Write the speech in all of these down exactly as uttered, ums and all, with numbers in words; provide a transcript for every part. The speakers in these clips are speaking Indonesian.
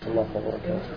الله وبركاته.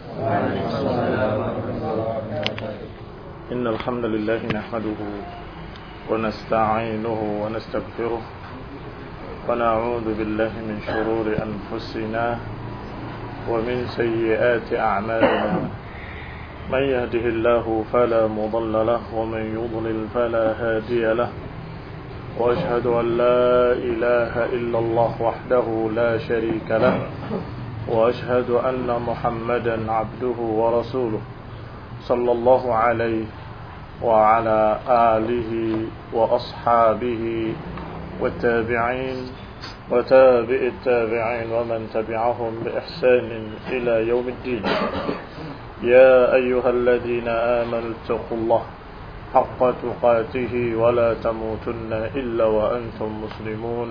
إن الحمد لله نحمده ونستعينه ونستغفره ونعوذ بالله من شرور أنفسنا ومن سيئات أعمالنا من يهده الله فلا مضل له ومن يضلل فلا هادي له وأشهد أن لا إله إلا الله وحده لا شريك له وأشهد أن محمدا عبده ورسوله صلى الله عليه وعلى آله وأصحابه والتابعين وتابع التابعين ومن تبعهم بإحسان إلى يوم الدين. يا أيها الذين آمنوا اتقوا الله حق تقاته ولا تموتن إلا وأنتم مسلمون.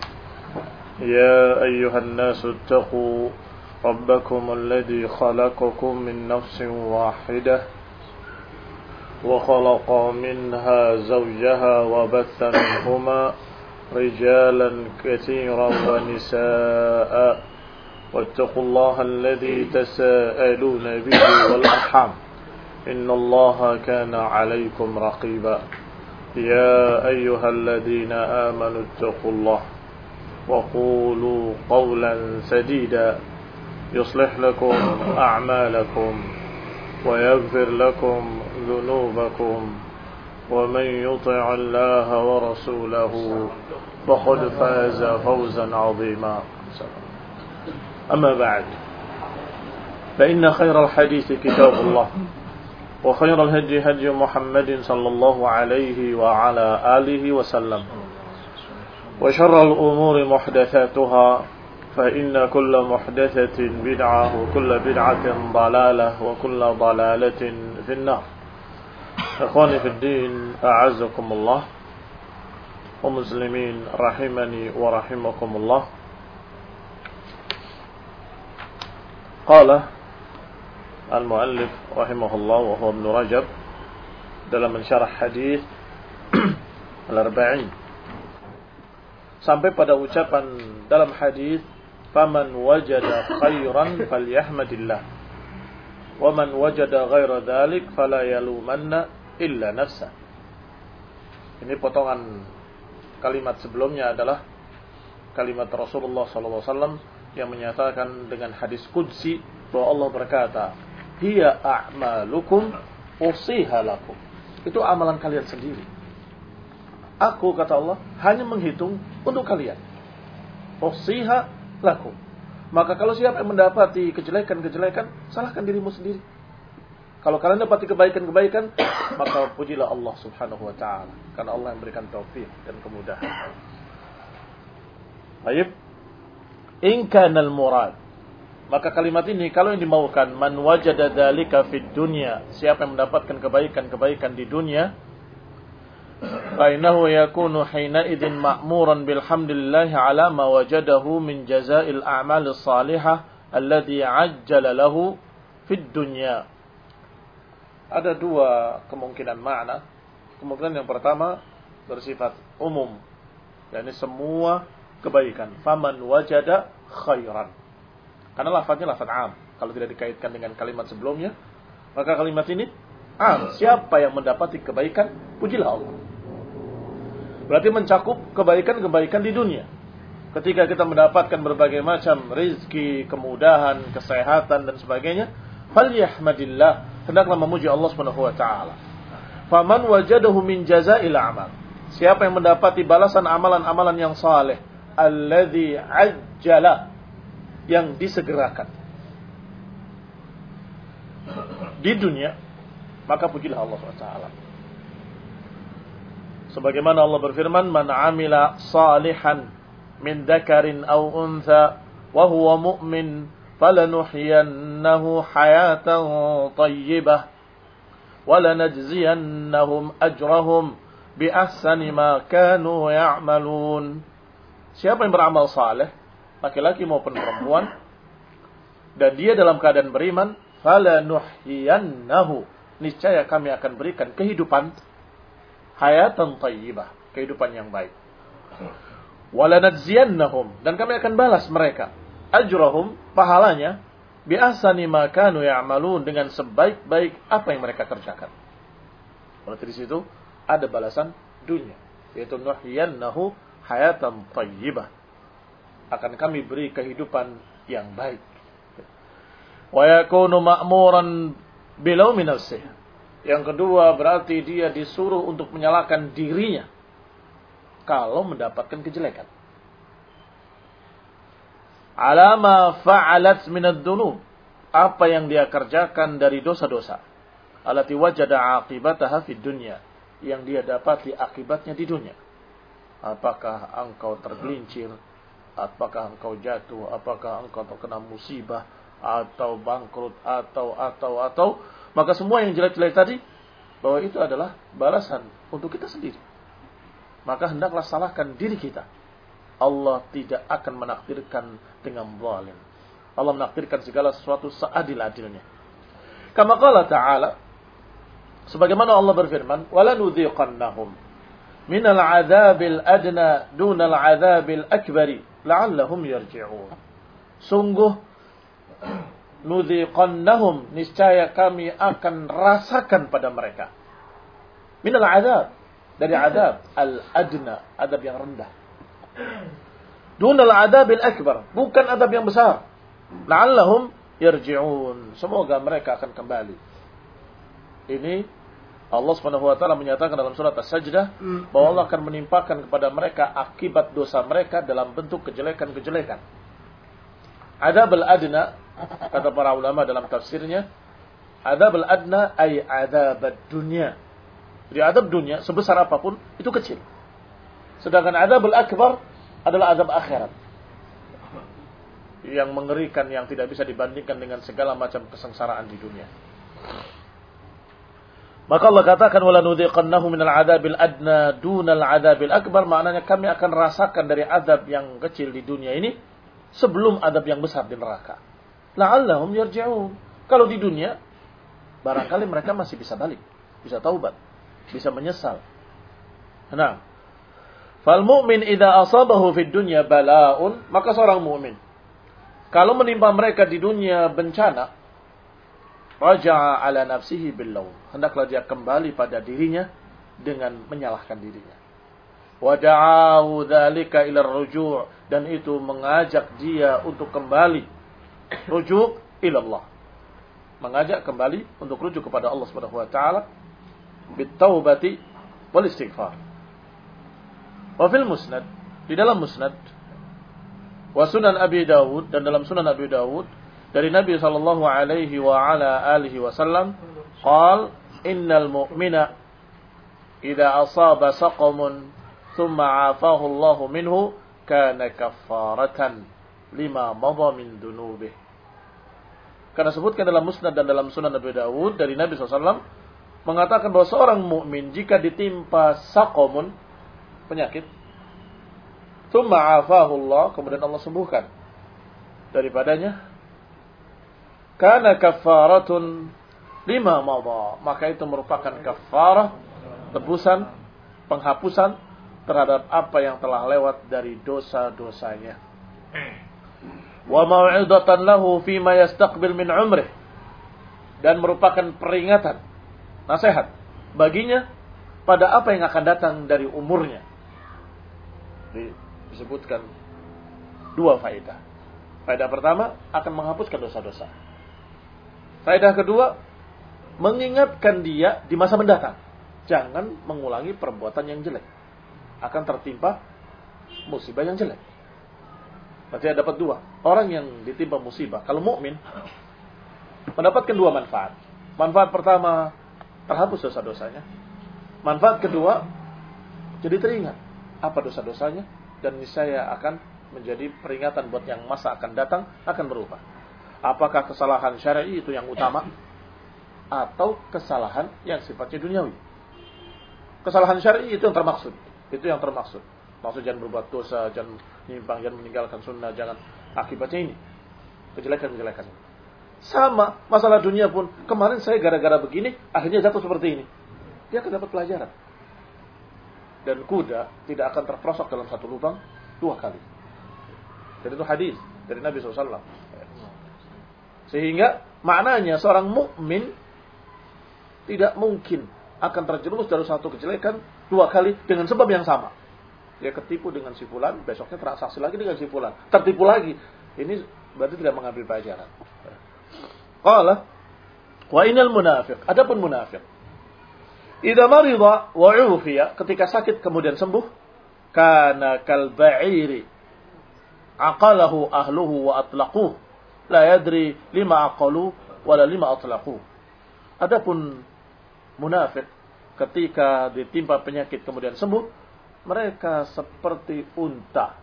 يا أيها الناس اتقوا ربكم الذي خلقكم من نفس واحدة وخلق منها زوجها وبث منهما رجالا كثيرا ونساء واتقوا الله الذي تساءلون به والأرحام إن الله كان عليكم رقيبا. يا أيها الذين آمنوا اتقوا الله وقولوا قولا سديدا يصلح لكم أعمالكم ويغفر لكم ذنوبكم ومن يطع الله ورسوله فقد فاز فوزا عظيما. أما بعد فإن خير الحديث كتاب الله وخير الهدي هدي محمد صلى الله عليه وعلى آله وسلم وشر الأمور محدثاتها فإن كل محدثة بدعة وكل بدعة ضلالة وكل ضلالة في النار. إخواني في الدين أعزكم الله ومسلمين رحمني ورحمكم الله. قال المؤلف رحمه الله وهو ابن رجب dalam mensyarah hadis al-arba'in sampai pada ucapan dalam hadis faman wajada khairan falyahmadillah wa man wajada ghaira dzalik fala yalumanna illa nafsah. Ini potongan kalimat sebelumnya adalah kalimat Rasulullah sallallahu alaihi wasallam yang menyatakan dengan hadis qudsi bahwa Allah berkata, hiya a'malukum usiha lakum. Itu amalan kalian sendiri. Aku, kata Allah, hanya menghitung untuk kalian. Usiha lakum. Maka kalau siapa yang mendapati kejelekan-kejelekan, salahkan dirimu sendiri. Kalau kalian dapati kebaikan-kebaikan, maka pujilah Allah subhanahu wa ta'ala. Karena Allah yang memberikan taufik dan kemudahan. Baik. In kanal murad, maka kalimat ini kalau yang dimaukan man wajada dzalika fid dunya, siapa yang mendapatkan kebaikan-kebaikan di dunia, fa innahu yakunu hina idzin ma'muran bilhamdillah ala ma wajadahu min jazaa'il a'malis salihah alladhi 'ajjala lahu fid dunya. Ada dua kemungkinan makna. Kemungkinan yang pertama bersifat umum, yakni semua kebaikan. Faman wajada khairan. Karena lafaznya lafaz am. Kalau tidak dikaitkan dengan kalimat sebelumnya, maka kalimat ini am. Siapa yang mendapati kebaikan, pujilah Allah. Berarti mencakup kebaikan-kebaikan di dunia. Ketika kita mendapatkan berbagai macam rizki, kemudahan, kesehatan dan sebagainya, falyahmadillah, hendaklah memuji Allah Subhanahu wa taala. Faman wajadahu min jazaa'il a'mal. Siapa yang mendapati balasan amalan-amalan yang saleh, alladzi ajjala, yang disegerakan di dunia, maka pujilah Allah subhanahu wa taala. Sebagaimana Allah berfirman, man amila salihan min dzakarin aw untha wa huwa mu'min falanuhyiyannahu hayatan thayyibah wa lanajziyannahum ajrahum bi ahsani ma kanu ya'malun. Siapa yang beramal saleh, laki-laki maupun perempuan, dan dia dalam keadaan beriman, falanuhyiyannahu, niscaya kami akan berikan kehidupan hayatan thayyibah, kehidupan yang baik. Walanajziyannahum, dan kami akan balas mereka ajrahum, pahalanya, bi ahsani ma kanu ya'malun, dengan sebaik-baik apa yang mereka kerjakan. Berarti di situ ada balasan dunia, yaitu nuhyiyannahu hayatan thayyibah. Akan kami beri kehidupan yang baik. Wa yakunu ma'muran bilaumi nafsih. Yang kedua berarti dia disuruh untuk menyalahkan dirinya kalau mendapatkan kejelekan. Alama fa'alat minad dunub, apa yang dia kerjakan dari dosa-dosa. Alati wajada aqibataha fid dunya, yang dia dapati akibatnya di dunia. Apakah engkau tergelincir, apakah engkau jatuh, apakah engkau terkena musibah, atau bangkrut, atau atau atau maka semua yang jelek-jelek tadi, bahwa itu adalah balasan untuk kita sendiri. Maka hendaklah salahkan diri kita. Allah tidak akan menakdirkan dengan zalim. Allah menakdirkan segala sesuatu seadil-adilnya. Kama qala ta'ala, sebagaimana Allah berfirman, "Walanudhiqannahum minal 'adzabil adna dunal 'adzabil akbari la'allahum yarji'un." Sungguh nudhiqannahum, niscaya kami akan rasakan pada mereka. Minal 'adzab, dari azab al-adna, azab yang rendah. Dunal 'adzabil akbar, bukan azab yang besar. La'allahum yarji'un, semoga mereka akan kembali. Ini Allah Subhanahu wa taala menyatakan dalam surat As-Sajdah bahwa Allah akan menimpakan kepada mereka akibat dosa mereka dalam bentuk kejelekan-kejelekan. Adzabul adna, kata para ulama dalam tafsirnya, adzabul adna ay adzabad dunya. Jadi azab dunia sebesar apapun itu kecil. Sedangkan adzabul akbar adalah azab akhirat, yang mengerikan, yang tidak bisa dibandingkan dengan segala macam kesengsaraan di dunia. Maka Allah katakan wala nudhiqannahu minal 'adzabil adna dunal 'adzabil akbar, maknanya kami akan rasakan dari azab yang kecil di dunia ini sebelum azab yang besar di neraka. La'allahum yarji'un. Kalau di dunia barangkali mereka masih bisa balik, bisa taubat, bisa menyesal. Nah, fal mu'min idza asabahu fid dunya bala'un, maka seorang mukmin kalau menimpa mereka di dunia bencana, raja'a ala nafsihi bil-laum, hendaklah dia kembali pada dirinya dengan menyalahkan dirinya. Wa da'ahu dzalika ila ar-ruju', dan itu mengajak dia untuk kembali, rujuk ila Allah, mengajak kembali untuk rujuk kepada Allah Subhanahu wa taala, bit-taubati wal istighfar. Wa fil musnad, di dalam musnad, wa sunan Abi Dawud, dan dalam sunan Abi Dawud dari Nabi sallallahu alaihi wa ala alihi wasallam, qal innal mu'mina idza asaba saqamun thumma 'afahu Allah minhu kana kaffaratan lima madha min dunubih. Karena sebutkan dalam musnad dan dalam sunan Abi Dawud dari Nabi sallallahu alaihi wasallam mengatakan bahwa seorang mukmin jika ditimpa saqamun, penyakit, tsumma afahu Allah, kemudian Allah sembuhkan daripadanya, kana kaffaratun lima madha, maka itu merupakan kafarah, tebusan, penghapusan terhadap apa yang telah lewat dari dosa-dosanya. Wa mau'izatan lahu fima yastaqbil min umrih, dan merupakan peringatan, nasihat baginya pada apa yang akan datang dari umurnya. Disebutkan dua faedah. Faedah pertama akan menghapuskan dosa-dosa. Faedah kedua mengingatkan dia di masa mendatang, jangan mengulangi perbuatan yang jelek, akan tertimpa musibah yang jelek. Berarti ada dapat dua. Orang yang ditimpa musibah, kalau mukmin, mendapatkan dua manfaat. Manfaat pertama, terhapus dosa-dosanya. Manfaat kedua, jadi teringat apa dosa-dosanya, dan niscaya akan menjadi peringatan buat yang masa akan datang akan berubah. Apakah kesalahan syar'i itu yang utama, atau kesalahan yang sifatnya duniawi? Kesalahan syar'i itu yang termaksud, itu yang termaksud. Maksud jangan berbuat dosa, jangan menyimpang, jangan meninggalkan sunnah, jangan akibatnya ini, kejelekan-kejelekan. Sama masalah dunia pun, kemarin saya gara-gara begini, akhirnya jatuh seperti ini. Dia akan dapat pelajaran. Dan kuda tidak akan terperosok dalam satu lubang dua kali. Jadi itu hadis dari Nabi shallallahu alaihi wasallam. Sehingga maknanya seorang mukmin tidak mungkin akan terjerumus dalam satu kejelekan dua kali dengan sebab yang sama. Dia ketipu dengan si fulan, besoknya transaksi lagi dengan si fulan, tertipu lagi. Ini berarti tidak mengambil pelajaran. Qala wa innal munafiq, adapun munafik, idza marida wa ufiya, ketika sakit kemudian sembuh, kana kal ba'iri aqalahu ahluhu wa atlaquh, la yadri lima aqalu wala lima atlaqu. Adapun munafik ketika ditimpa penyakit kemudian sembuh, mereka seperti unta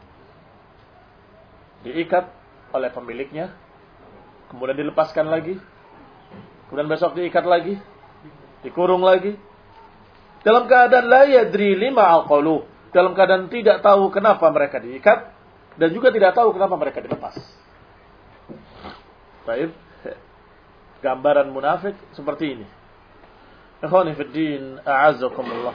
diikat oleh pemiliknya, kemudian dilepaskan lagi, kemudian besok diikat lagi, dikurung lagi, dalam keadaan la yadri lima aqalu, dalam keadaan tidak tahu kenapa mereka diikat dan juga tidak tahu kenapa mereka dilepas. Baik, gambaran munafik seperti ini. Ikhwani fid din, a'azzakumullah.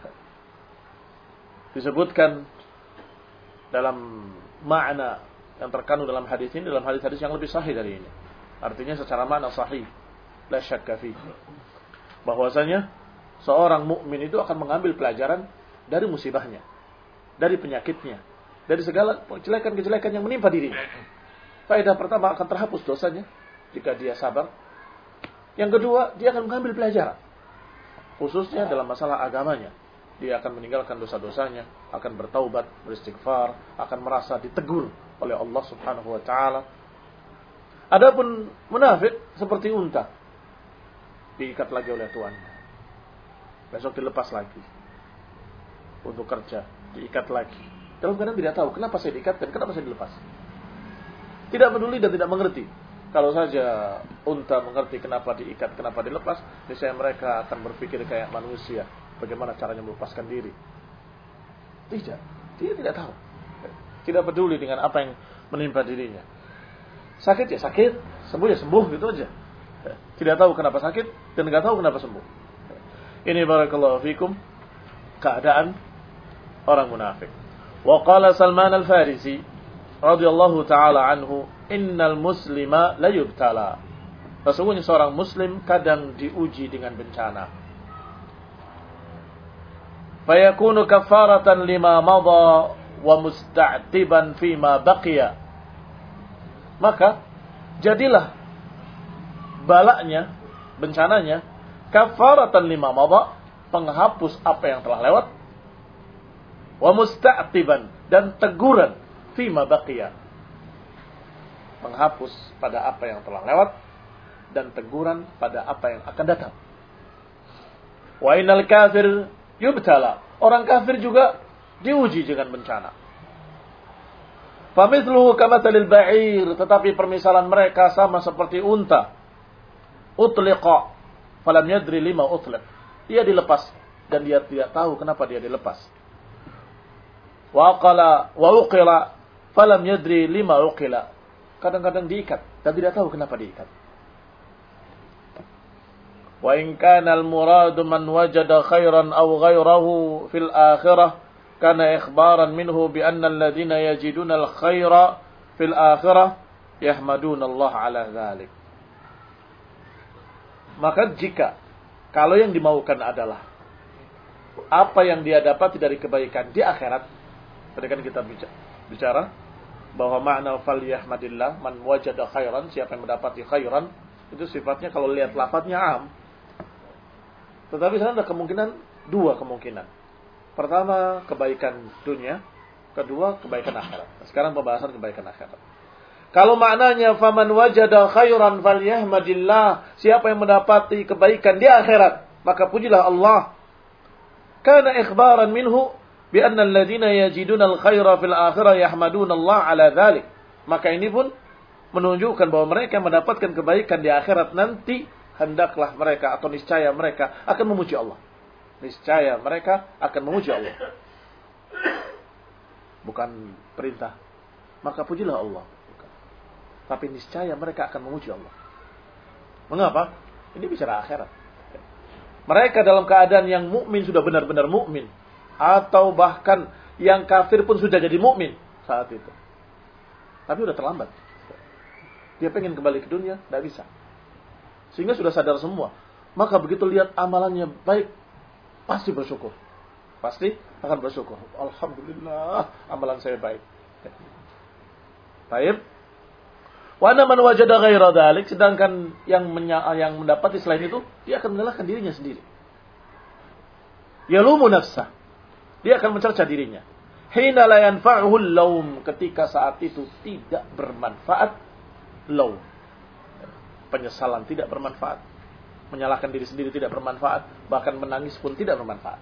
Disebutkan dalam makna yang terkandung dalam hadis ini, dalam hadis-hadis yang lebih sahih dari ini. Artinya secara makna sahih, la syakka fi, bahwasanya seorang mukmin itu akan mengambil pelajaran dari musibahnya, dari penyakitnya, dari segala kejelekan-kejelekan yang menimpa dirinya. Faedah pertama, akan terhapus dosanya jika dia sabar. Yang kedua, dia akan mengambil pelajaran, khususnya dalam masalah agamanya. Dia akan meninggalkan dosa-dosanya, akan bertaubat, beristighfar, akan merasa ditegur oleh Allah Subhanahu wa taala. Adapun munafik seperti unta, diikat lagi oleh tuannya, besok dilepas lagi untuk kerja, diikat lagi. Dalam keadaan tidak tahu kenapa saya diikat dan kenapa saya dilepas. Tidak peduli dan tidak mengerti. Kalau saja unta mengerti kenapa diikat, kenapa dilepas, niscaya mereka akan berpikir kayak manusia, bagaimana caranya melepaskan diri. Tidak, dia tidak tahu. Tidak peduli dengan apa yang menimpa dirinya. Sakit ya sakit, sembuh ya sembuh, gitu aja. Tidak tahu kenapa sakit dan tidak tahu kenapa sembuh. Ini barakallahu fikum keadaan orang munafik. Wa qala Salman al-Farisi radhiyallahu taala anhu, innal muslima la yubtala. Sesungguhnya seorang muslim kadang diuji dengan bencana. Fayakunu kafaratan lima madha wa musta'tiban fima baqiya. Maka jadilah balaknya, bencananya, kafaratan lima madha, penghapus apa yang telah lewat, wa musta'tiban, dan teguran fima baqiya, menghapus pada apa yang telah lewat dan teguran pada apa yang akan datang. Wa innal kafir yubtala, orang kafir juga diuji dengan bencana. Famithluhu kamathalil ba'ir, tetapi permisalan mereka sama seperti unta. Utliqa falam yadri lima utliq, dia dilepas dan dia tidak tahu kenapa dia dilepas. Wa qala wa uqila falam yadri lima uqila, kadang-kadang diikat dan tidak tahu kenapa diikat. Wa in kana al-muradu man wajada khairan aw ghayrahu fil akhirah kana ikhbaran minhu bi anna alladhina yajiduna al-khaira fil akhirah yahmaduna Allah ala dhalik. Maka jika kalau yang dimaukan adalah apa yang dia dapati dari kebaikan di akhirat, tadi kan kita bicara bahwa makna falyahmadillah man wajada khairan, siapa yang mendapati khairan, itu sifatnya kalau lihat lafadznya am. Tetapi sana ada kemungkinan, dua kemungkinan. Pertama, kebaikan dunia. Kedua, kebaikan akhirat. Sekarang pembahasan kebaikan akhirat. Kalau maknanya faman wajada khairan falyahmadillah, siapa yang mendapati kebaikan di akhirat, maka pujilah Allah. Kana ikhbaran minhu bi anna alladziina yajiduna al-khaira fil akhirah yahmaduna Allah ala dzalik. Maka ini pun menunjukkan bahwa mereka yang mendapatkan kebaikan di akhirat nanti, hendaklah mereka atau niscaya mereka akan memuji Allah. Niscaya mereka akan memuji Allah. Bukan perintah, maka pujilah Allah. Bukan. Tapi niscaya mereka akan memuji Allah. Mengapa? Ini bicara akhirat. Mereka dalam keadaan yang mukmin sudah benar-benar mukmin, atau bahkan yang kafir pun sudah jadi mukmin saat itu. Tapi sudah terlambat. Dia pengen kembali ke dunia, tidak bisa. Sehingga sudah sadar semua. Maka begitu lihat amalannya baik, pasti bersyukur. Pasti akan bersyukur. Alhamdulillah, amalan saya baik. Baik. Wa ana man wajada ghaira dzalik, sedangkan yang menya- yang mendapati selain itu, dia akan menyalahkan dirinya sendiri. Yalumu nafsah. Dia akan mencerca dirinya. Hina la yanfa'uhu al-laum, ketika saat itu tidak bermanfaat laum. Penyesalan tidak bermanfaat. Menyalahkan diri sendiri tidak bermanfaat, bahkan menangis pun tidak bermanfaat.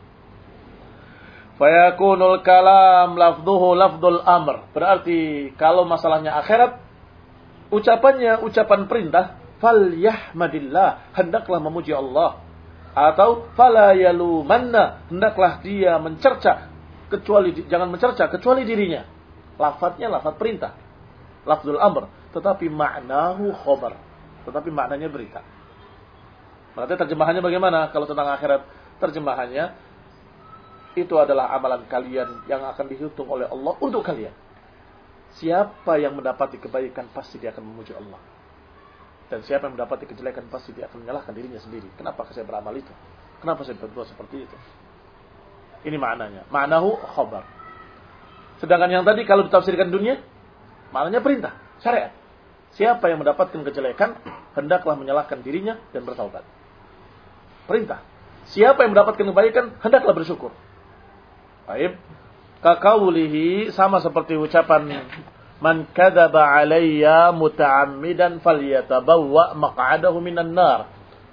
Fayakunul kalam lafdhuhu lafdhul amr. Berarti kalau masalahnya akhirat, ucapannya ucapan perintah, falyahmadillah, hendaklah memuji Allah. Atau fala yalumanna, hendaklah dia mencerca, kecuali jangan mencerca kecuali dirinya. Lafadznya lafadz perintah, lafdzul amr, tetapi maknahu khabar, tetapi maknanya berita. Berarti terjemahannya bagaimana kalau tentang akhirat? Terjemahannya itu adalah amalan kalian yang akan dihitung oleh Allah untuk kalian. Siapa yang mendapati kebaikan pasti dia akan memuji Allah. Dan siapa yang mendapati kejelekan pasti dia akan menyalahkan dirinya sendiri. Kenapa saya beramal itu? Kenapa saya berbuat seperti itu? Ini maknanya. Ma'nahu khabar. Sedangkan yang tadi kalau ditafsirkan dunia, maknanya perintah, syariat. Siapa yang mendapatkan kejelekan, hendaklah menyalahkan dirinya dan bertaubat. Perintah. Siapa yang mendapatkan kebaikan, hendaklah bersyukur. Baik. Kakaulihi, sama seperti ucapan man kadzaba alayya muta'ammidan falyatabawwa maq'adahu minan nar.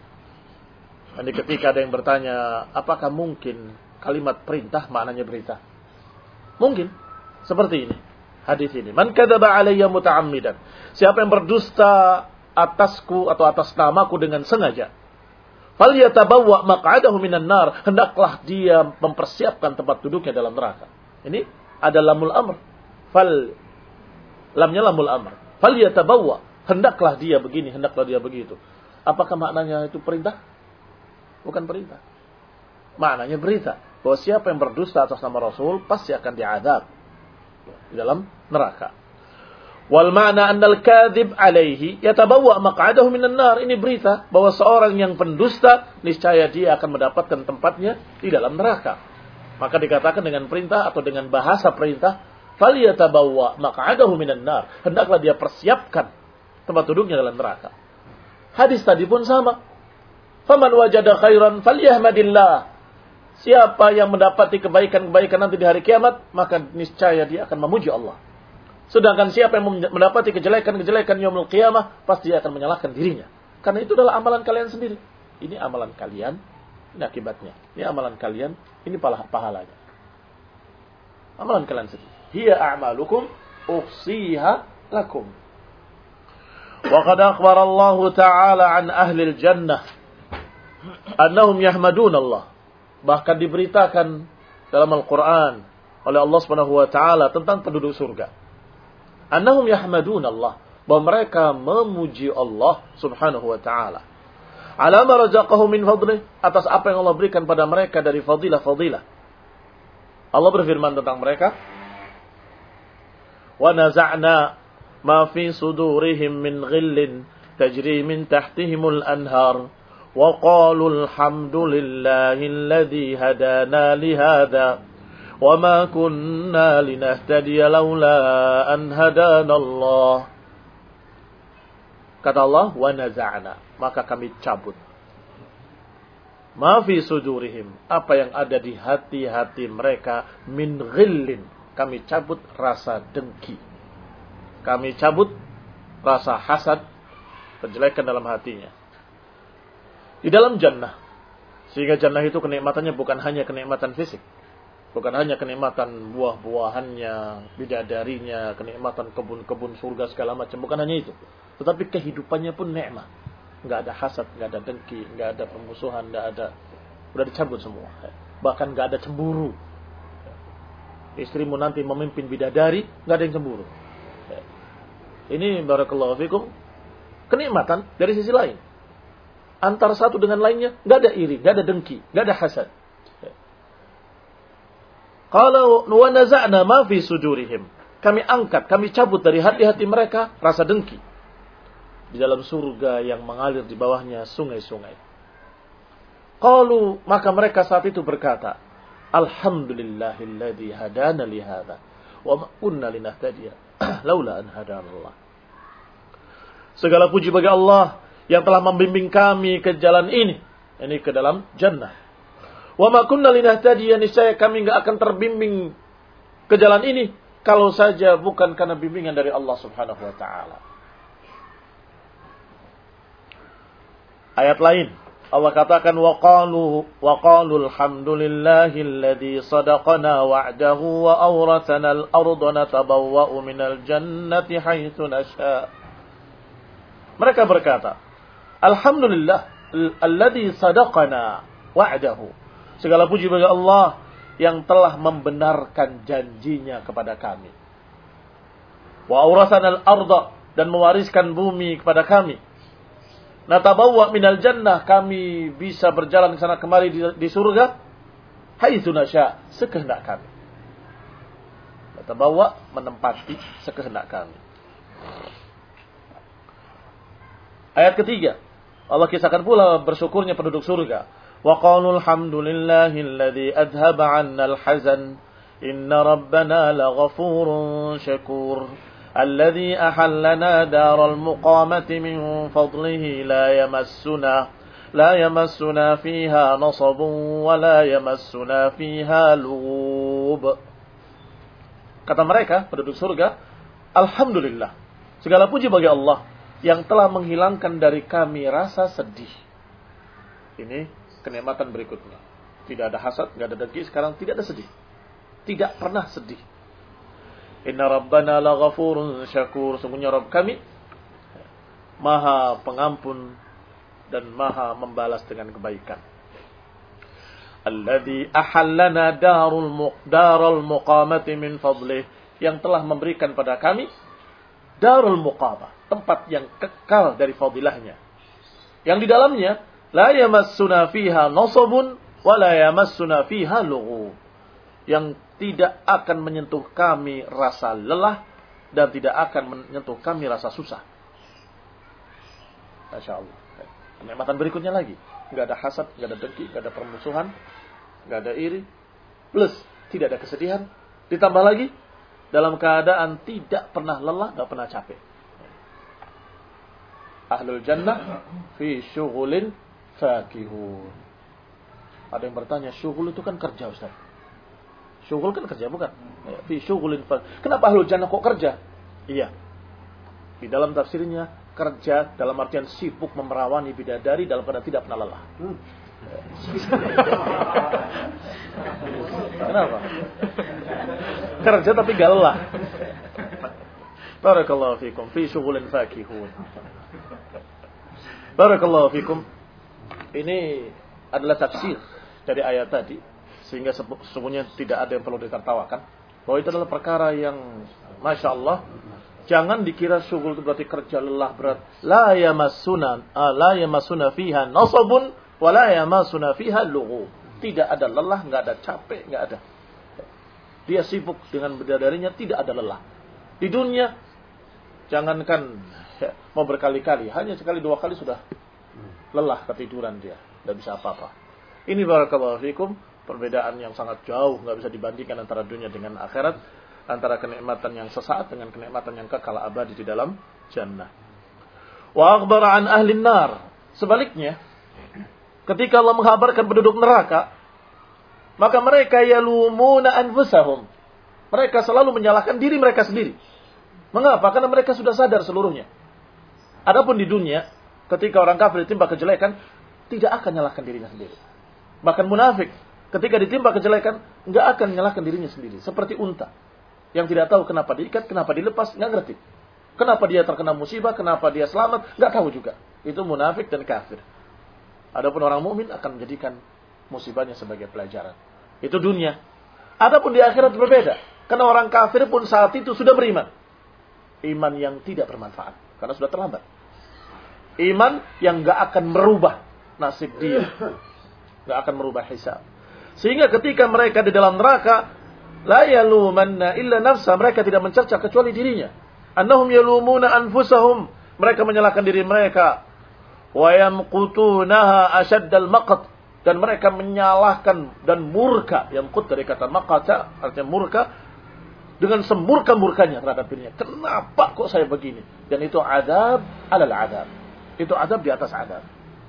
Jadi ketika ada yang bertanya, apakah mungkin kalimat perintah maknanya berita? Mungkin. Seperti ini. Hadis ini. Man kadzaba alayya muta'ammidan. Siapa yang berdusta atasku atau atas namaku dengan sengaja, falyatabawwa maq'adahu minan nar, hendaklah dia mempersiapkan tempat duduknya dalam neraka. Ini ada lamul amr. Fal lamnya lamul amr. Falyatabawwa, hendaklah dia begini, hendaklah dia begitu. Apakah maknanya itu perintah? Bukan perintah. Maknanya berita bahwa siapa yang berdusta atas nama Rasul pasti akan diazab di dalam neraka. Wal ma'na annal kadzib alaihi yatabawwa maq'adahu minan nar. Ini berita bahwa seorang yang pendusta niscaya dia akan mendapatkan tempatnya di dalam neraka. Maka dikatakan dengan perintah atau dengan bahasa perintah, falyatabawwa maq'adahu minan nar. Hendaklah dia persiapkan tempat duduknya dalam neraka. Hadis tadi pun sama. Faman wajada khairan falyahmadillah. Siapa yang mendapati kebaikan-kebaikan nanti di hari kiamat, maka niscaya dia akan memuji Allah. Sedangkan siapa yang mendapati kejelekan-kejelekan yaumul qiyamah, pasti dia akan menyalahkan dirinya. Karena itu adalah amalan kalian sendiri. Ini amalan kalian, ini akibatnya. Ini amalan kalian, ini pahalanya. Amalan kalian sendiri. Hiya a'malukum uhsiha lakum. Wa qad akhbara Allah Ta'ala an ahli al-jannah annahum yahmadun Allah. Bahkan diberitakan dalam Al-Quran oleh Allah Subhanahu wa taala tentang penduduk surga. Annahum yahmadun Allah, bahwa mereka memuji Allah Subhanahu wa taala. Ala ma razaqahum min fadlih, atas apa yang Allah berikan pada mereka dari fadilah-fadilah. Allah berfirman tentang mereka, wa naza'na ma fi sudurihim min ghillin tajri min tahtihimul anhar. وقالوا الحمد لله الذي هدانا لهذا وما كنا لنهتدي لولا أن هدانا الله. Kata Allah, wa naza'na, maka kami cabut ma fi sudurihim, apa yang ada di hati-hati mereka, min ghillin, kami cabut rasa dengki, kami cabut rasa hasad, kejelekan dalam hatinya. Di dalam jannah. Sehingga jannah itu kenikmatannya bukan hanya kenikmatan fisik. Bukan hanya kenikmatan buah-buahannya, bidadarinya, kenikmatan kebun-kebun surga segala macam. Bukan hanya itu. Tetapi kehidupannya pun nikmat. Enggak ada hasad, enggak ada dengki, enggak ada permusuhan, enggak ada. Udah dicabut semua. Bahkan enggak ada cemburu. Istrimu nanti memimpin bidadari, enggak ada yang cemburu. Ini barakallahu fikum kenikmatan dari sisi lain. Antara satu dengan lainnya, nggak ada iri, nggak ada dengki, nggak ada hasad. Kalau wa naza'na ma fi sudurihim, kami angkat, kami cabut dari hati-hati mereka rasa dengki. di dalam surga yang mengalir di bawahnya sungai-sungai. Qalu, maka mereka saat itu berkata, Alhamdulillahilladzi hadana li hadza wa ma kunna linahtadiya laula an hadanallah. Segala puji bagi Allah yang telah membimbing kami ke jalan ini, ini ke dalam jannah. Wa ma kunna linahtadiya, niscaya kami enggak akan terbimbing ke jalan ini kalau saja bukan karena bimbingan dari Allah Subhanahu wa taala. Ayat lain Allah katakan waqalu waqalu alhamdulillahilladzi sadaqana wa'dahu wa awrathana al-ardha natabawwa'u minal jannati haitsu nasha. Mereka berkata, alhamdulillah alladzi sadaqana wa'dahu. Segala puji bagi Allah yang telah membenarkan janjinya kepada kami. Wa awrathana al-ardha, dan mewariskan bumi kepada kami. Natabawwa minal jannah, kami bisa berjalan ke sana kemari di, di surga. Haitsu nasya, sekehendak kami. Natabawwa, menempati sekehendak kami. Ayat ketiga, Allah kisahkan pula bersyukurnya penduduk surga. Wa qalu alhamdulillahilladzi adhaba 'anna al-hazan inna rabbana laghafurun syakur. الذي أحلنا دار المقامة من فضله لا يمسنا لا يمسنا فيها نصب ولا يمسنا فيها لغوب. Kata mereka penduduk surga, alhamdulillah, segala puji bagi Allah yang telah menghilangkan dari kami rasa sedih. Ini kenikmatan berikutnya. Tidak ada hasad, tidak ada dengki, sekarang tidak ada sedih. Tidak pernah sedih. Inna rabbana laghafurun syakur. Sungguhnya Rabb kami Maha pengampun dan Maha membalas dengan kebaikan. Alladzi ahallana darul darul muqamati min fadlih, yang telah memberikan pada kami darul muqamah, tempat yang kekal dari fadilahnya, yang di dalamnya la yamassuna fiha nasabun wa la yamassuna fiha lughub, yang tidak akan menyentuh kami rasa lelah dan tidak akan menyentuh kami rasa susah. Masya Allah. Kenikmatan berikutnya lagi, nggak ada hasad, nggak ada dengki, nggak ada permusuhan, nggak ada iri, plus tidak ada kesedihan. Ditambah lagi dalam keadaan tidak pernah lelah, nggak pernah capek. Ahlul jannah fi syughulin fakihun. Ada yang bertanya, syughul itu kan kerja, Ustaz. Syughul kan kerja, bukan? Fi syughulin fa. Kenapa ahlul jannah kok kerja? Iya. Di dalam tafsirnya, kerja dalam artian sibuk memerawani bidadari dalam keadaan tidak pernah lelah. Hmm. Kenapa? Kerja tapi gak lelah. Barakallahu fikum fi syughulin fakihun. Barakallahu fikum. Ini adalah tafsir dari ayat tadi. Sehingga sesungguhnya tidak ada yang perlu ditertawakan. Bahwa itu adalah perkara yang Masya Allah. Jangan dikira syughul itu berarti kerja lelah berat. La yamassuna la yamassuna fiha nasabun wa la yamassuna fiha lughub. Tidak ada lelah, enggak ada capek, enggak ada. Dia sibuk dengan bidadarinya, tidak ada lelah. Di dunia jangankan ya, mau berkali-kali, hanya sekali dua kali sudah lelah ketiduran dia, enggak bisa apa-apa. Ini barakallahu fikum, perbedaan yang sangat jauh, enggak bisa dibandingkan antara dunia dengan akhirat, antara kenikmatan yang sesaat dengan kenikmatan yang kekal abadi di dalam jannah. Wa akhbara an ahli nar. Sebaliknya, ketika Allah menghabarkan penduduk neraka, maka mereka yalumuna anfusahum. Mereka selalu menyalahkan diri mereka sendiri. Mengapa? Karena mereka sudah sadar seluruhnya. Adapun di dunia, ketika orang kafir ditimpa kejelekan, tidak akan menyalahkan dirinya sendiri. Bahkan munafik, ketika ditimpa kejelekan, enggak akan menyalahkan dirinya sendiri. Seperti unta yang tidak tahu kenapa diikat, kenapa dilepas, enggak ngerti. Kenapa dia terkena musibah, kenapa dia selamat, enggak tahu juga. Itu munafik dan kafir. Adapun orang mukmin akan menjadikan musibahnya sebagai pelajaran. Itu dunia. Adapun di akhirat berbeda. Karena orang kafir pun saat itu sudah beriman. Iman yang tidak bermanfaat. Karena sudah terlambat. Iman yang enggak akan merubah nasib dia. Enggak akan merubah hisab. Sehingga ketika mereka di dalam neraka, la yalumanna illa nafsa, mereka tidak mencerca kecuali dirinya. Annahum yalumuna anfusahum, Mereka menyalahkan diri mereka. Wa yamqutunaha ashaddal maqt, dan mereka menyalahkan dan murka. Yamqut dari kata maqata, artinya murka, dengan semurka-murkanya terhadap dirinya. Kenapa kok saya begini? Dan itu adab alal adab. Itu adab di atas adab.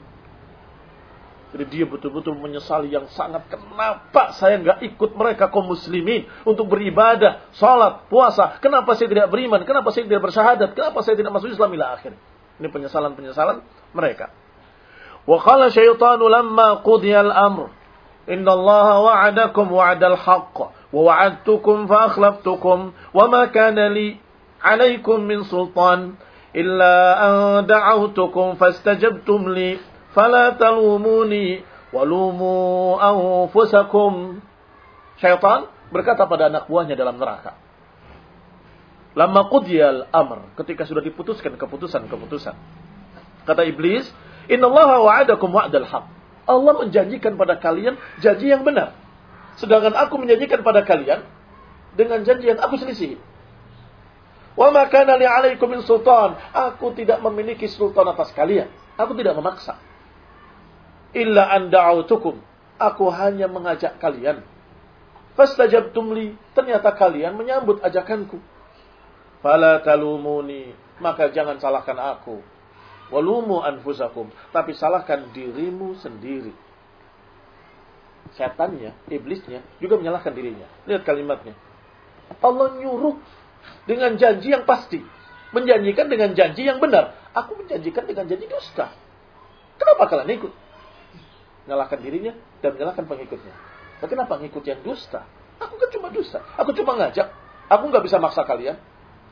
Jadi dia betul-betul menyesali yang sangat. Kenapa saya nggak ikut mereka kaum muslimin untuk beribadah, salat, puasa? Kenapa saya tidak beriman? Kenapa saya tidak bersyahadat? Kenapa saya tidak masuk Islam ila akhir? Ini penyesalan-penyesalan mereka. Wa qala syaitanu lamma qudiya al-amr, inna Allaha wa'adakum wa'dal haqq wa wa'adtukum fa akhlaftukum wa ma kana li 'alaykum min sultan illa an da'awtukum fastajabtum li fala talumuni walumu anfusakum. Syaitan berkata pada anak buahnya dalam neraka, lamma qudiyal amr, ketika sudah diputuskan keputusan-keputusan. Kata iblis, innallaha wa'adakum wa'dal haq, Allah menjanjikan pada kalian janji yang benar, sedangkan aku menjanjikan pada kalian dengan janji yang aku selisih. Wa ma kana li 'alaikum min sultan, aku tidak memiliki sultan atas kalian, aku tidak memaksa. Illa an da'autukum, aku hanya mengajak kalian. Fastajabtum li, ternyata kalian menyambut ajakanku. Fala talumuni, maka jangan salahkan aku. Walumu anfusakum, tapi salahkan dirimu sendiri. Setannya, iblisnya juga menyalahkan dirinya. Lihat kalimatnya. Allah nyuruh dengan janji yang pasti, menjanjikan dengan janji yang benar. Aku menjanjikan dengan janji dusta. Kenapa kalian ikut? Menyalahkan dirinya dan menyalahkan pengikutnya. Nah, kenapa ngikut yang dusta? Aku kan cuma dusta. Aku cuma ngajak. Aku nggak bisa maksa kalian.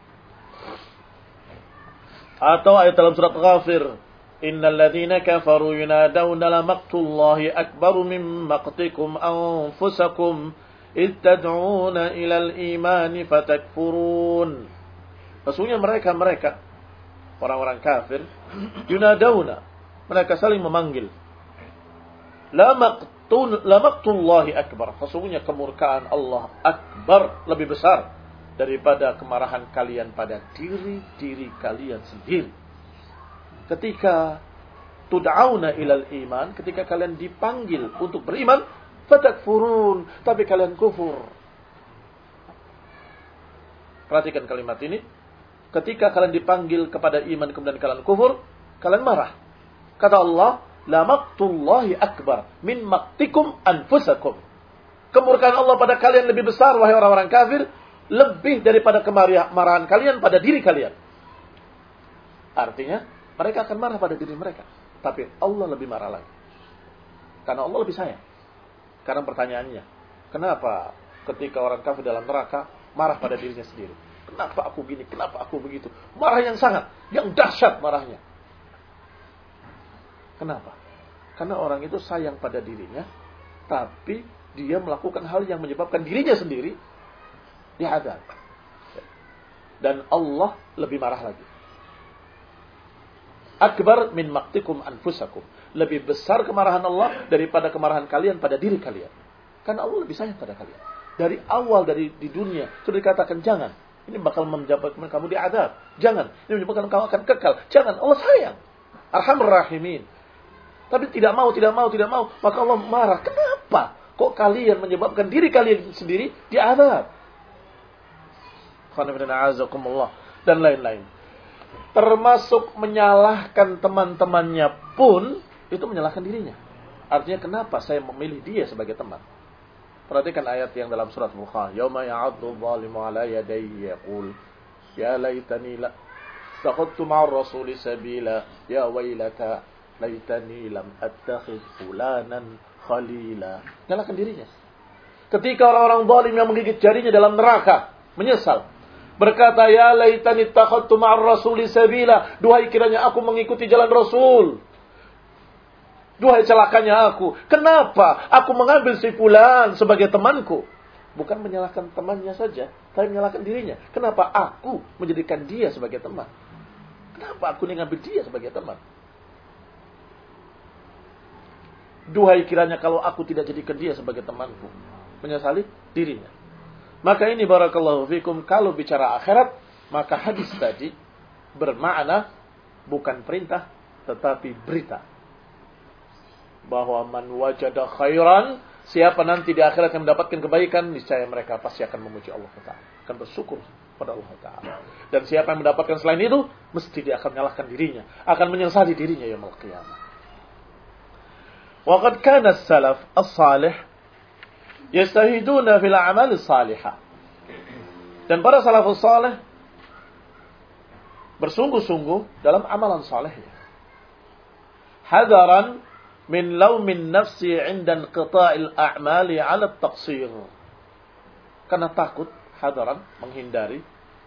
Atau ayat dalam surat Ghafir, innal ladzina kafaru yunadawna la maqtullahi akbaru min maqtikum anfusakum id tad'una ilal imani fatakfurun. Sesungguhnya mereka mereka orang-orang kafir, yunadawna, mereka saling memanggil. La maqtun la maqtullahi akbar. Sesungguhnya kemurkaan Allah akbar, lebih besar daripada kemarahan kalian pada diri-diri kalian sendiri. Ketika tud'auna ilal iman, ketika kalian dipanggil untuk beriman, fatakfurun, tapi kalian kufur. Perhatikan kalimat ini. Ketika kalian dipanggil kepada iman kemudian kalian kufur, kalian marah. Kata Allah, la maqtullahi akbar min maqtikum anfusakum. Kemurkaan Allah pada kalian lebih besar, wahai orang-orang kafir, lebih daripada kemarahan kalian pada diri kalian. Artinya, mereka akan marah pada diri mereka, tapi Allah lebih marah lagi. Karena Allah lebih sayang. Karena pertanyaannya, kenapa ketika orang kafir dalam neraka marah pada dirinya sendiri? Kenapa aku gini? Kenapa aku begitu? Marah yang sangat, yang dahsyat marahnya. Kenapa? Karena orang itu sayang pada dirinya, tapi dia melakukan hal yang menyebabkan dirinya sendiri diadab. Dan Allah lebih marah lagi. Akbar min maqtikum anfusakum. Lebih besar kemarahan Allah daripada kemarahan kalian pada diri kalian. Karena Allah lebih sayang pada kalian. Dari awal, dari di dunia, sudah dikatakan jangan. Ini bakal menyebabkan kamu diadab. Jangan. Ini menyebabkan kamu akan kekal. Jangan. Allah sayang. Arhamur Rahimin. Tapi tidak mau, tidak mau, tidak mau. Maka Allah marah. Kenapa? Kok kalian menyebabkan diri kalian sendiri diadab? Dan lain-lain. Termasuk menyalahkan teman-temannya pun, itu menyalahkan dirinya. Artinya kenapa saya memilih dia sebagai teman? Perhatikan ayat yang dalam surat Al-Baqarah. Yauma ya'addu dhalimu ala yadayhi yaqul ya laitani la taqattu ma'ar rasuli sabila ya wailata laitani lam attakhidh fulanan khalila. Menyalahkan dirinya. Ketika orang-orang zalim yang menggigit jarinya dalam neraka menyesal, berkata ya laitani taqattu ma'ar rasuli sabila, duhai kiranya aku mengikuti jalan Rasul. Duhai celakanya aku. Kenapa aku mengambil si fulan sebagai temanku? Bukan menyalahkan temannya saja, tapi menyalahkan dirinya. Kenapa aku menjadikan dia sebagai teman? Kenapa aku mengambil dia sebagai teman? Duhai kiranya kalau aku tidak jadikan dia sebagai temanku. Menyesali dirinya. Maka ini barakallahu fikum, kalau bicara akhirat, maka hadis tadi bermakna bukan perintah tetapi berita. Bahwa man wajada khairan, siapa nanti di akhirat yang mendapatkan kebaikan, niscaya mereka pasti akan memuji Allah Ta'ala, akan bersyukur pada Allah Ta'ala. Dan siapa yang mendapatkan selain itu, mesti dia akan menyalahkan dirinya, akan menyesali dirinya yaumul qiyamah. Wa qad kana as-salaf as-salih yastahiduna fil a'mal as-salihah. Dan para salafus salih bersungguh-sungguh dalam amalan salehnya. Hadaran min laumin nafsi 'inda inqita'il a'mali 'ala at-taqsir. Karena takut, hadaran, menghindari.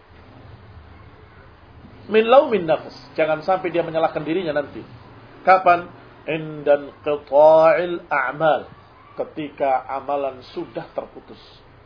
Min laumin nafs, jangan sampai dia menyalahkan dirinya nanti. Kapan? 'Inda inqita'il a'mal, ketika amalan sudah terputus.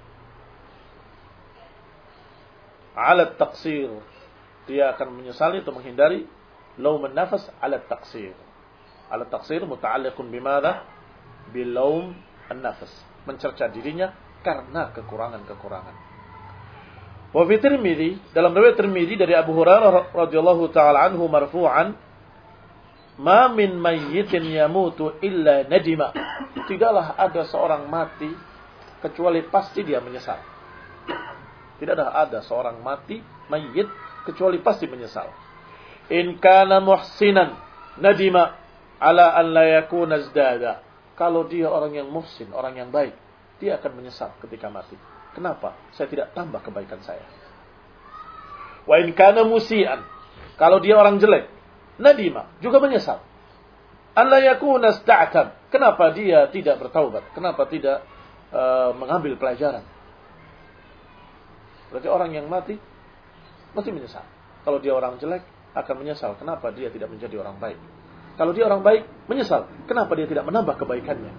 'Ala at-taqsir, dia akan menyesali atau menghindari laumun nafs 'ala at-taqsir. Ala taqsir muta'alliqun bimadha? Bilaum an-nafs. Mencerca dirinya karena kekurangan-kekurangan. Wa fi Tirmidzi, dalam riwayat Tirmidzi dari Abu Hurairah radhiyallahu taala anhu marfu'an, "Ma min mayyitin yamutu illa nadima." Tidaklah ada seorang mati kecuali pasti dia menyesal. Tidaklah ada seorang mati mayyit kecuali pasti menyesal. In kana muhsinan nadima ala an la yakuna zdada. Kalau dia orang yang muhsin, orang yang baik, dia akan menyesal ketika mati. Kenapa? Saya tidak tambah kebaikan saya. Wa in kana musian, kalau dia orang jelek, nadima, juga menyesal. An la yakuna sta'tam. Kenapa dia tidak bertaubat? Kenapa tidak uh, mengambil pelajaran? Berarti orang yang mati mesti menyesal. Kalau dia orang jelek, akan menyesal. Kenapa dia tidak menjadi orang baik? Kalau dia orang baik, menyesal. Kenapa dia tidak menambah kebaikannya?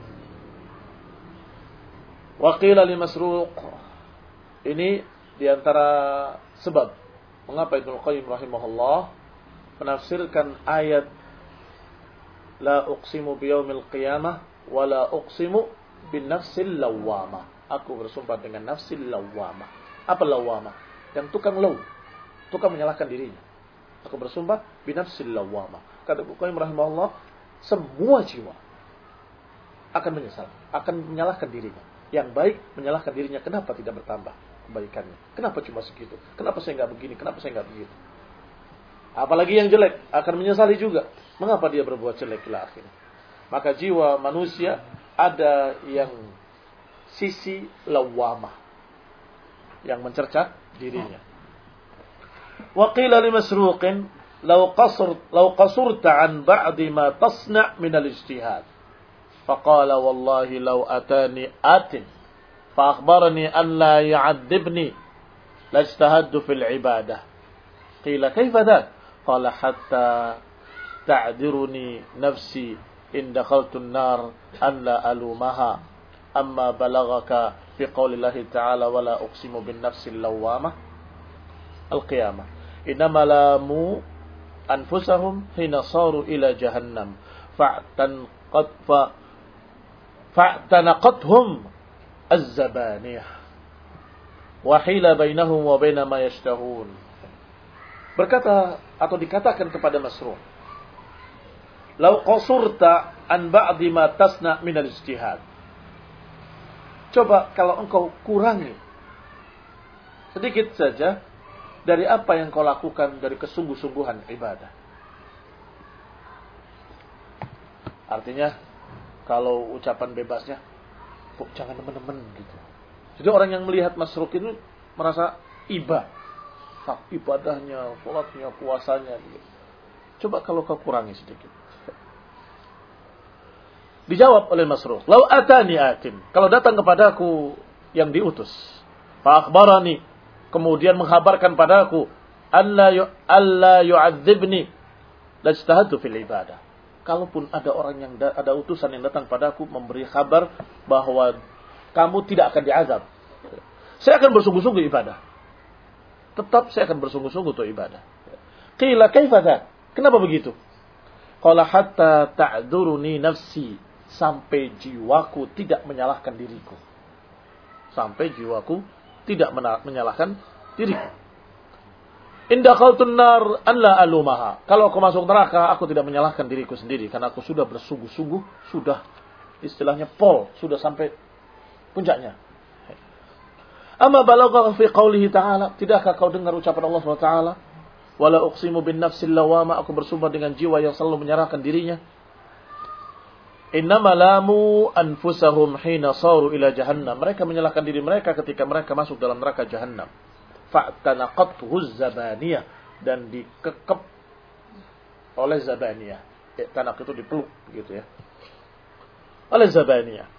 Wa qila li Masruq. Ini diantara sebab mengapa Ibnu Qayyim rahimahullah menafsirkan ayat la uqsimu biyaumil qiyamah wa la uqsimu bin nafsil lawwamah. Aku bersumpah dengan nafsil lawwamah. Apa lawwamah? Yang tukang law, tukang menyalahkan dirinya. Aku bersumpah bin nafsil lawwamah. Kata Ibnu Qayyim rahimahullah, semua jiwa akan menyesal, akan menyalahkan dirinya. Yang baik menyalahkan dirinya, kenapa tidak bertambah kebaikannya? Kenapa cuma segitu? Kenapa saya nggak begini? Kenapa saya nggak begitu? Apalagi yang jelek akan menyesali juga. Mengapa dia berbuat jelek ila akhirnya? Maka jiwa manusia ada yang sisi lawamah, yang mencerca dirinya. Wa qila li Masruqin law qasr law qasurta an ba'di ma tasna' min al-ijtihad. Faqala wallahi law atani atin fa akhbarani an la ya'adzibni lajtahadtu fil ibadah. Qila kayfa dhak? Qala hatta ta'diruni nafsi in dakhaltu an-nar an la alumaha. Amma balaghaka fi qaulillahi ta'ala wa la uqsimu bin nafsil lawwamah al-qiyamah. Innama lamu anfusahum hina saru ila jahannam fa'tanqat fa fa'tanaqathum az-zabaniyah wa hila bainahum wa baina ma yashtahun. Berkata atau dikatakan kepada Masruq, "Lau qasurta an ba'di ma tasna' min al-ijtihad." Coba kalau engkau kurangi sedikit saja dari apa yang kau lakukan dari kesungguh-sungguhan ibadah. Artinya, kalau ucapan bebasnya, jangan teman-teman gitu. Jadi orang yang melihat Masruq itu merasa iba. Hak ibadahnya, sholatnya, puasanya. Gitu. Coba kalau kau kurangi sedikit. Dijawab oleh Masruq, "Lau atani atin." Kalau datang kepadaku yang diutus. Fa akhbarani, kemudian menghabarkan padaku, alla yu alla yu'adzibni lajtahadtu fil ibadah. Kalaupun ada orang yang da, ada utusan yang datang padaku memberi kabar bahwa kamu tidak akan diazab, saya akan bersungguh-sungguh ibadah. Tetap saya akan bersungguh-sungguh untuk ibadah. Qila kaifa dzak? Kenapa begitu? Qala hatta ta'dzuruni nafsi, sampai jiwaku tidak menyalahkan diriku. Sampai jiwaku tidak menyalahkan diriku. In dakhaltun nar an la alumaha. Kalau aku masuk neraka, aku tidak menyalahkan diriku sendiri karena aku sudah bersungguh-sungguh, sudah istilahnya pol, sudah sampai puncaknya. Amma balagha fi qoulihi ta'ala, tidakkah kau dengar ucapan Allah Subhanahu wa taala? Wala uqsimu bin nafsil lawama, aku bersumpah dengan jiwa yang selalu menyerahkan dirinya. Innama lamu anfusahum hina saru ila jahannam. Mereka menyalahkan diri mereka ketika mereka masuk dalam neraka jahannam. Fa'tanaqathu zabaniyah, dan dikekep oleh zabaniyah. Tanak itu dipeluk gitu ya. Oleh zabaniyah.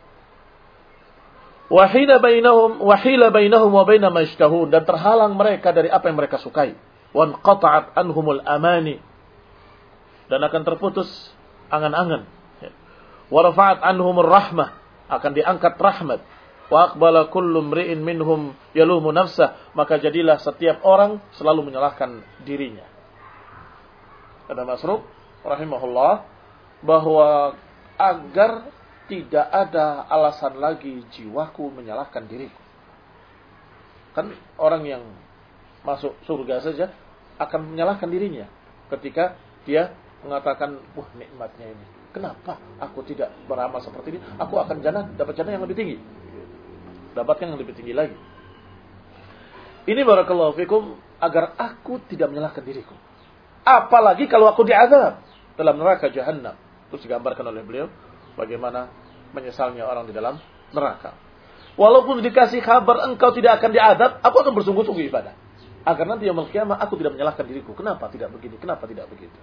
Wahila bainahum wahila bainahum wa baina ma yashtahun, dan terhalang mereka dari apa yang mereka sukai. Wan qata'at anhumul amani, dan akan terputus angan-angan. Wa rafa'at anhumur rahmah, akan diangkat rahmat. Wa aqbala kullu mri'in minhum yalumu nafsah, maka jadilah setiap orang selalu menyalahkan dirinya. Kata Masruq rahimahullah bahwa agar tidak ada alasan lagi jiwaku menyalahkan diriku. Kan orang yang masuk surga saja akan menyalahkan dirinya ketika dia mengatakan, wah nikmatnya ini, kenapa aku tidak beramal seperti ini? Aku akan jannah, dapat jannah yang lebih tinggi, dapatkan yang lebih tinggi lagi. Ini barakallahu fikum agar aku tidak menyalahkan diriku. Apalagi kalau aku diazab dalam neraka jahannam. Terus digambarkan oleh beliau bagaimana menyesalnya orang di dalam neraka. Walaupun dikasih kabar engkau tidak akan diazab, aku akan bersungguh-sungguh ibadah. Agar nanti yaumul qiyamah aku tidak menyalahkan diriku. Kenapa tidak begini? Kenapa tidak begitu?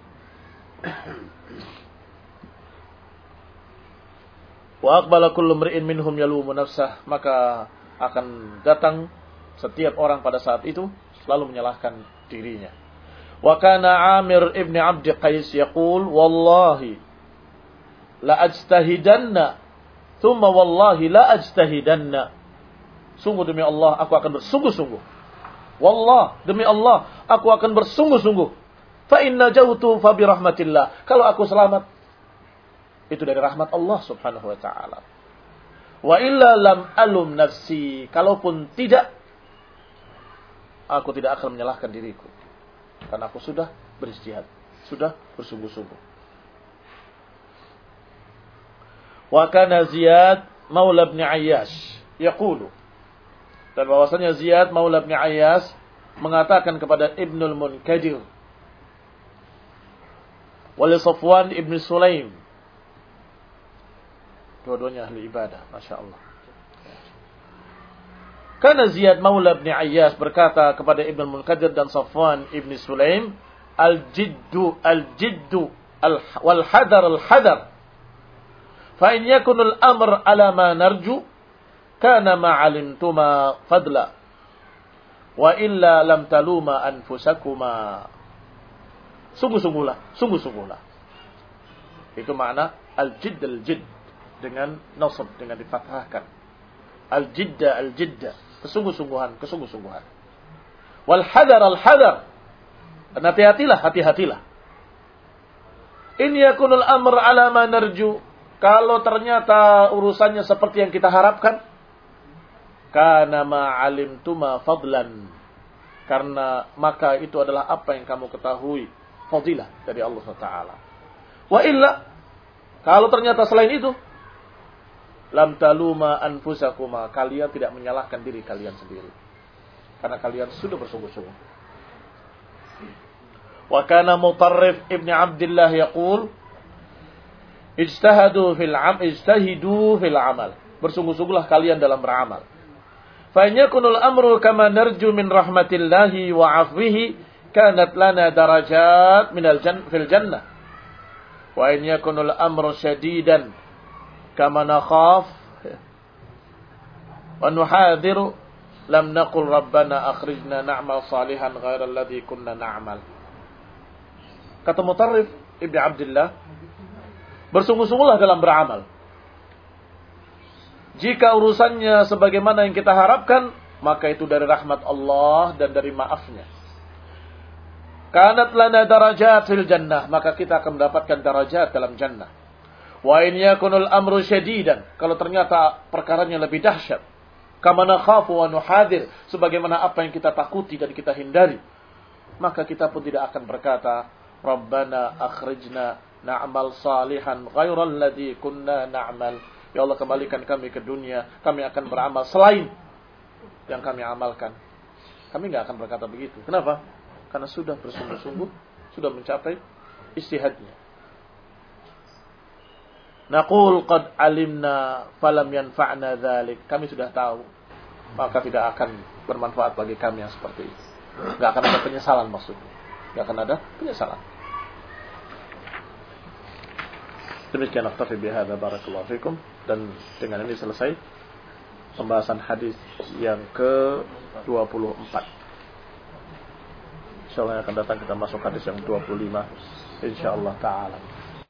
Wa aqbala kullu mri'in minhum yalumu nafsah, maka akan datang setiap orang pada saat itu selalu menyalahkan dirinya. Wa kana Amir ibn Abd Qais yaqul wallahi la ajtahidanna thumma wallahi la ajtahidanna. Sungguh demi Allah aku akan bersungguh-sungguh. Wallah, demi Allah aku akan bersungguh-sungguh. Fa inna jautu fa bi rahmatillah. Kalau aku selamat itu dari rahmat Allah Subhanahu wa taala. Wa illa lam alum nafsi. Kalaupun tidak, aku tidak akan menyalahkan diriku. Karena aku sudah beristihad, sudah bersungguh-sungguh. Wa kana Ziyad maula ibn Ayyash yaqulu, dan bahwasanya Ziyad maula ibn Ayyash mengatakan kepada Ibnul Munkadir wali Safwan ibn Sulaim, dua-duanya ahli ibadah, Masya Allah. Karena Ziyad maula ibn Ayyash berkata kepada Ibnul Munkadir dan Safwan ibn Sulaim, al-jiddu al-jiddu wal-hadar al-hadar. Fa in yakunul amr ala ma narju kana ma alimtuma fadla wa illa lam taluma anfusakuma. Sungguh-sungguhlah, sungguh-sungguhlah. Itu makna al-jidd al-jidd dengan nasab, dengan difathahkan. Al-jidda al-jidda, kesungguh-sungguhan, kesungguh-sungguhan. Wal hadar al-hadar, dan hati-hatilah, hati-hatilah. In yakunul amr ala ma narju, kalau ternyata urusannya seperti yang kita harapkan, kana ma alimtuma fadlan, karena maka itu adalah apa yang kamu ketahui, fadilah dari Allah subhanahu wa taala. Wa illa, kalau ternyata selain itu, lam taluma anfusakuma, kalian tidak menyalahkan diri kalian sendiri, karena kalian sudah bersungguh-sungguh. Wa kana Mutarrif ibn Abdullah yaqul, ijtahadu fil am ijtahidu fil amal, bersungguh-sungguhlah kalian dalam beramal. Fa in yakunul amru kama narju min rahmatillahi wa afwihi kanat lana darajat minal jannah fil jannah. Wa in yakunul amru shadidan kama nakhaf wa nuhadiru lam naqul rabbana akhrijna na'mal salihan ghairal ladzi kunna na'mal. Kata Mutarrif Ibn Abdullah, bersungguh-sungguhlah dalam beramal. Jika urusannya sebagaimana yang kita harapkan, maka itu dari rahmat Allah dan dari maafnya. Kanat lana darajat fil jannah, maka kita akan mendapatkan darajat dalam jannah. Wa in yakunul amru syadidan, kalau ternyata perkaranya lebih dahsyat, kama nakhafu wa nuhadir, sebagaimana apa yang kita takuti dan kita hindari. maka kita pun tidak akan berkata, Rabbana akhrijna na'mal salihan ghairal ladzi kunna na'mal. Ya Allah, kembalikan kami ke dunia, kami akan beramal selain yang kami amalkan. Kami enggak akan berkata begitu. Kenapa? Karena sudah bersungguh-sungguh, sudah mencapai istihadnya. Naqul qad alimna falam yanfa'na dzalik. Kami sudah tahu, maka tidak akan bermanfaat bagi kami yang seperti itu. Enggak akan ada penyesalan maksudnya. Enggak akan ada penyesalan. Demikian aktafi bihadza, barakallahu fikum. Dan dengan ini selesai pembahasan hadis yang ke dua puluh empat. Insyaallah yang akan datang kita masuk hadis yang dua puluh lima insyaallah taala.